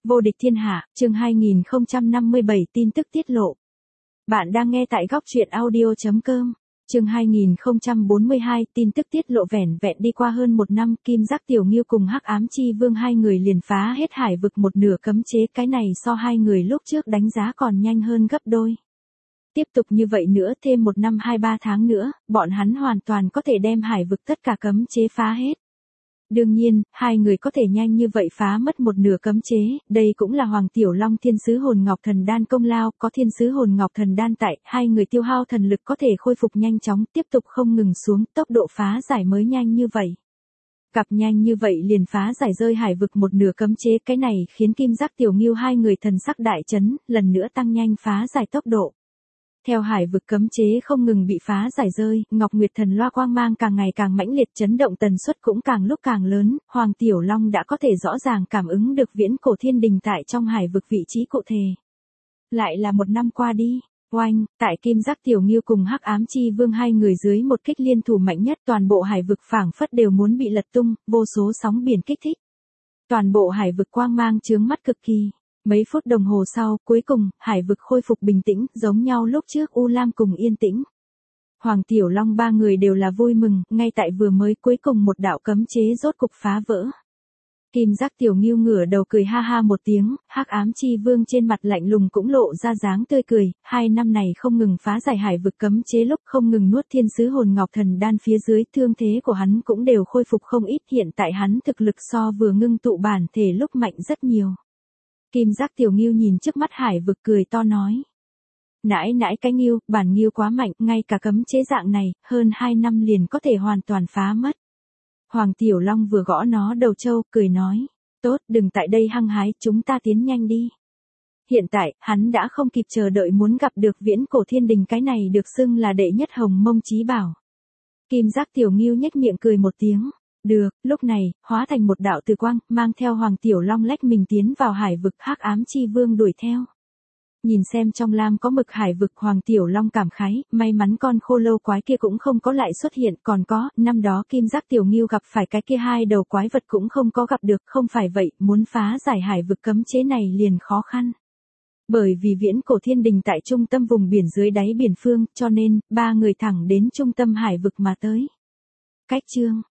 Vô địch thiên hạ, chương 2057 tin tức tiết lộ. Bạn đang nghe tại góc truyện audio.com. Chương 2042 tin tức tiết lộ vẻn vẹn đi qua hơn một năm, Kim Giác Tiểu Ngưu cùng Hắc Ám Chi Vương hai người liền phá hết hải vực một nửa cấm chế, cái này so hai người lúc trước đánh giá còn nhanh hơn gấp đôi. Tiếp tục như vậy nữa thêm một năm 2-3 tháng nữa, bọn hắn hoàn toàn có thể đem hải vực tất cả cấm chế phá hết. Đương nhiên, hai người có thể nhanh như vậy phá mất một nửa cấm chế, đây cũng là Hoàng Tiểu Long Thiên Sứ Hồn Ngọc Thần Đan công lao, có Thiên Sứ Hồn Ngọc Thần Đan tại, hai người tiêu hao thần lực có thể khôi phục nhanh chóng, tiếp tục không ngừng xuống, tốc độ phá giải mới nhanh như vậy. Cặp nhanh như vậy liền phá giải rơi hải vực một nửa cấm chế, cái này khiến Kim Giác Tiểu Ngưu hai người thần sắc đại chấn, lần nữa tăng nhanh phá giải tốc độ. Theo hải vực cấm chế không ngừng bị phá giải rơi, Ngọc Nguyệt Thần Loa quang mang càng ngày càng mãnh liệt, chấn động tần suất cũng càng lúc càng lớn, Hoàng Tiểu Long đã có thể rõ ràng cảm ứng được viễn cổ thiên đình tại trong hải vực vị trí cụ thể. Lại là một năm qua đi, oanh, tại Kim Giác Tiểu Ngưu cùng Hắc Ám Chi Vương hai người dưới một kích liên thủ mạnh nhất, toàn bộ hải vực phảng phất đều muốn bị lật tung, vô số sóng biển kích thích. Toàn bộ hải vực quang mang chướng mắt cực kỳ. Mấy phút đồng hồ sau, cuối cùng, hải vực khôi phục bình tĩnh, giống nhau lúc trước U Lam cùng yên tĩnh. Hoàng Tiểu Long ba người đều là vui mừng, ngay tại vừa mới cuối cùng một đạo cấm chế rốt cục phá vỡ. Kim Giác Tiểu Ngưu ngửa đầu cười ha ha một tiếng, Hắc Ám Chi Vương trên mặt lạnh lùng cũng lộ ra dáng tươi cười, 2 năm này không ngừng phá giải hải vực cấm chế, lúc không ngừng nuốt Thiên Sứ Hồn Ngọc Thần Đan phía dưới, thương thế của hắn cũng đều khôi phục không ít, hiện tại hắn thực lực so vừa ngưng tụ bản thể lúc mạnh rất nhiều. Kim Giác Tiểu Ngưu nhìn trước mắt hải vực cười to nói. Nãi nãi cái Ngưu, bản Ngưu quá mạnh, ngay cả cấm chế dạng này, hơn 2 năm liền có thể hoàn toàn phá mất. Hoàng Tiểu Long vừa gõ nó đầu trâu, cười nói. Tốt, đừng tại đây hăng hái, chúng ta tiến nhanh đi. Hiện tại, hắn đã không kịp chờ đợi muốn gặp được viễn cổ thiên đình, cái này được xưng là đệ nhất hồng mông chí bảo. Kim Giác Tiểu Ngưu nhếch miệng cười một tiếng. Được, lúc này, hóa thành một đạo từ quang, mang theo Hoàng Tiểu Long lách mình tiến vào hải vực, Hắc Ám Chi Vương đuổi theo. Nhìn xem trong lam có mực hải vực, Hoàng Tiểu Long cảm khái, may mắn con khô lâu quái kia cũng không có lại xuất hiện, còn có, năm đó Kim Giác Tiểu Ngưu gặp phải cái kia hai đầu quái vật cũng không có gặp được, không phải vậy, muốn phá giải hải vực cấm chế này liền khó khăn. Bởi vì viễn cổ thiên đình tại trung tâm vùng biển dưới đáy biển phương, cho nên, ba người thẳng đến trung tâm hải vực mà tới. Cách chương